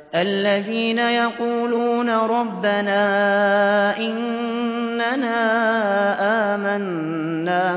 الذين يقولون ربنا إننا آمنا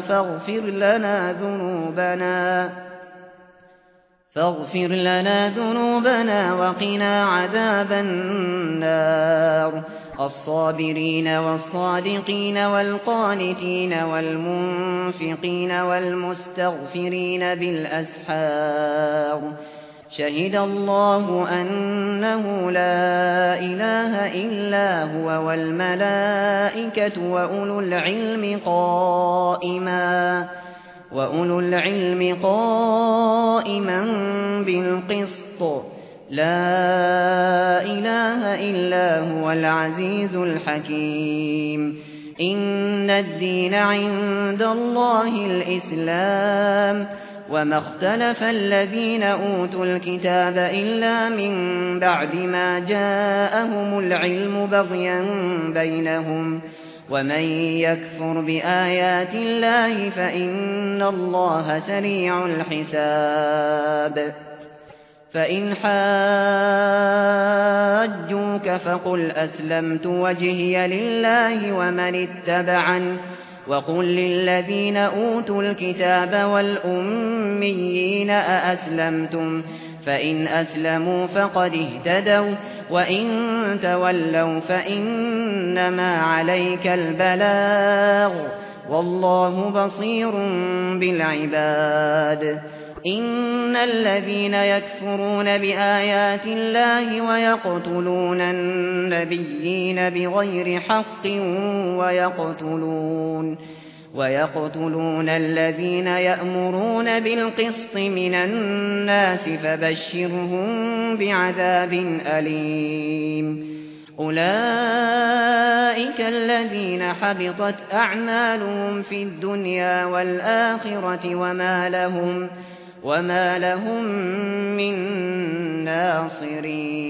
فاغفر لنا ذنوبنا وقنا عذاب النار الصابرين والصادقين والقانتين والمنفقين والمستغفرين بالأسحار شهد الله أنه لا إله إلا هو والملائكة وأولو العلم قائما بالقسط لا إله إلا هو العزيز الحكيم إن الدين عند الله الإسلام وما اختلف الذين أوتوا الكتاب إلا من بعد ما جاءهم العلم بغيا بينهم ومن يكفر بآيات الله فإن الله سريع الحساب فإن حاجوك فقل أسلمت وجهي لله ومن اتبعني وقل للذين أوتوا الكتاب والأميين أأسلمتم فإن أسلموا فقد اهتدوا وإن تولوا فإنما عليك البلاغ والله بصير بالعباد إن الذين يكفرون بآيات الله ويقتلون النبيين بغير حق ويقتلون الذين يأمرون بالقسط من الناس فبشرهم بعذاب أليم أولئك الذين حبطت أعمالهم في الدنيا والآخرة وما لهم من ناصرين